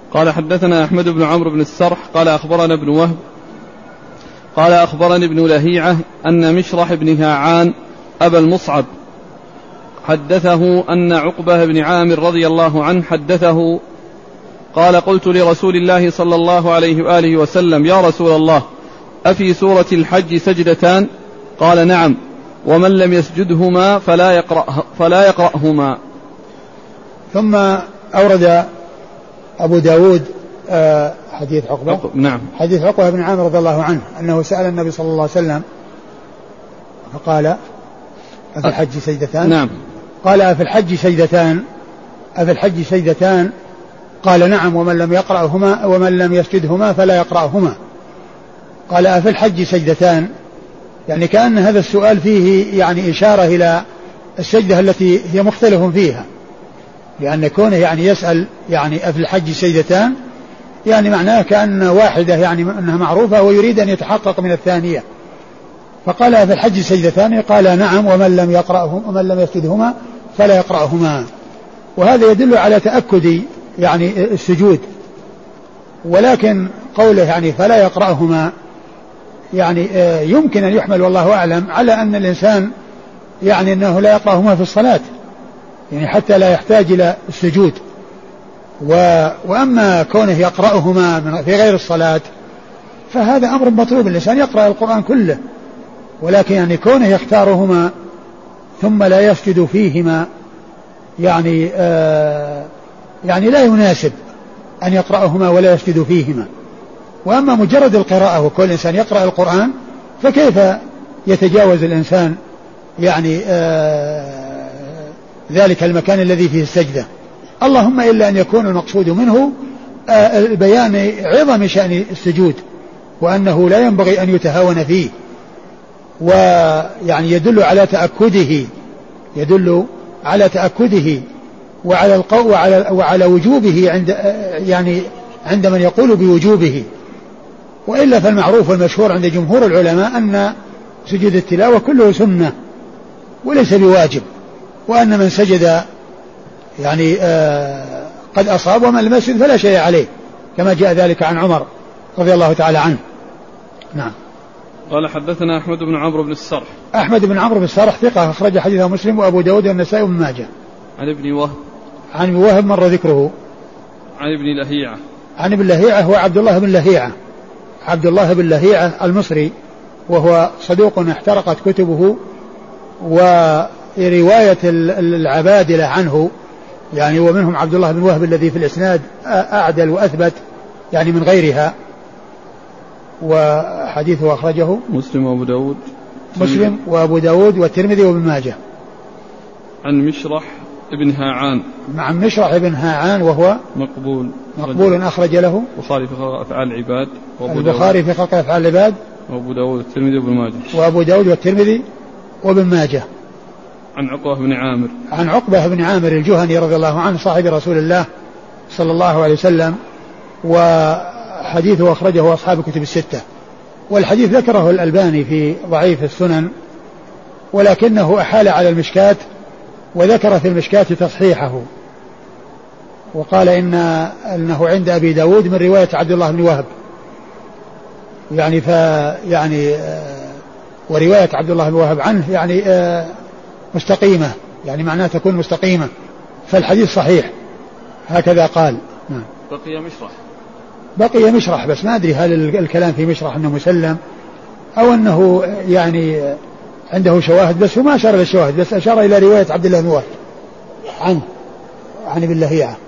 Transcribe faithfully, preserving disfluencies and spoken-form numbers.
قال حدثنا أحمد بن عمرو بن السرح قال أخبرنا ابن وهب قال أخبرني ابن لهيعة أن مشرح بن هاعان أبا المصعب حدثه أن عقبة بن عامر رضي الله عنه حدثه قال قلت لرسول الله صلى الله عليه وآله وسلم يا رسول الله أفي سورة الحج سجدتان؟ قال نعم، ومن لم يسجدهما فلا يقرأ فلا يقرأهما. ثم أورد أبو داود حديث عقبة نعم حديث عقبة بن عامر رضي الله عنه أنه سأل النبي صلى الله عليه وسلم فقال أفي الحج سجدتان؟ نعم. قال أفي الحج سجدتان أفي الحج سجدتان؟ قال نعم، ومن لم يقرأهما ومن لم يسجدهما فلا يقرأهما. قال أفي الحج سجدتان؟ يعني كأن هذا السؤال فيه يعني إشارة إلى السجدة التي هي مختلف فيها، لأن كونه يعني يسأل يعني أفي الحج سجدتان يعني معناه كأن واحدة يعني أنها معروفة ويريد أن يتحقق من الثانية. فقال أفي الحج سجدتان؟ قال نعم، ومن لم يقرأهم ومن لم يسجدهما فلا يقرأهما. وهذا يدل على تأكد يعني السجود، ولكن قوله يعني فلا يقرأهما يعني يمكن أن يحمل والله أعلم على أن الإنسان يعني أنه لا يقرأهما في الصلاة، يعني حتى لا يحتاج إلى السجود. و... وأما كونه يقرأهما في غير الصلاة فهذا أمر مطلوب، الإنسان يقرأ القرآن كله، ولكن يعني كونه يختارهما ثم لا يسجد فيهما يعني آه يعني لا يناسب أن يقرأهما ولا يسجد فيهما. وأما مجرد القراءة وكل إنسان يقرأ القرآن فكيف يتجاوز الإنسان يعني آه ذلك المكان الذي فيه السجدة؟ اللهم إلا أن يكون المقصود منه آه بيان عظم شأن السجود وأنه لا ينبغي أن يتهاون فيه، ويعني يدل على تأكده يدل على تأكده وعلى القو وعلى, وعلى وجوبه عند يعني عند من يقول بوجوبه. وإلا فالمعروف والمشهور عند جمهور العلماء أن سجود التلاوة كله سنة وليس بواجب، وأن من سجد يعني آه قد أصاب ومن لم يسجد فلا شيء عليه، كما جاء ذلك عن عمر رضي الله تعالى عنه. نعم. قال حدثنا أحمد بن عمرو بن السرح أحمد بن عمرو بن السرح ثقة أخرج حديثه مسلم وأبو داود والنسائي وابن ماجه. عن ابن وهب عن ابن وهب مر ذكره. عن ابن لهيعة عن ابن لهيعة هو عبد الله بن لهيعة عبد الله بن لهيعة المصري، وهو صدوق احترقت كتبه، ورواية العبادلة عنه يعني ومنهم عبد الله بن وهب الذي في الإسناد أعدل وأثبت يعني من غيرها، وحديثه أخرجه مسلم وأبو داود مسلم وأبو داود والترمذي وابن ماجه. عن مشرح ابن هاعان مع مشرح ابن هاعان وهو مقبول مقبول أخرج له البخاري في خلق أفعال العباد البخاري في خلق أفعال العباد وأبو داود والترمذي وابن ماجه وأبو داود والترمذي وابن ماجه. عن عقبة بن عامر عن عقبة بن عامر الجهني رضي الله عنه صاحب رسول الله صلى الله عليه وسلم، وحديثه أخرجه أصحاب كتب الستة، والحديث ذكره الألباني في ضعيف السنن، ولكنه أحال على المشكاة وذكر في المشكاة تصحيحه، وقال إن أنه عند أبي داود من رواية عبد الله بن وهب يعني ف يعني ورواية عبد الله بن وهب عنه يعني مستقيمة، يعني معناه تكون مستقيمة، فالحديث صحيح هكذا قال. بقي مشرح بقي مشرح بس ما أدري هل الكلام في مشرح أنه مسلم أو أنه يعني عنده شواهد، بس هو ما أشار إلى الشواهد، بس أشار إلى رواية عبد الله بن وهب عنه عن ابن لهيعة.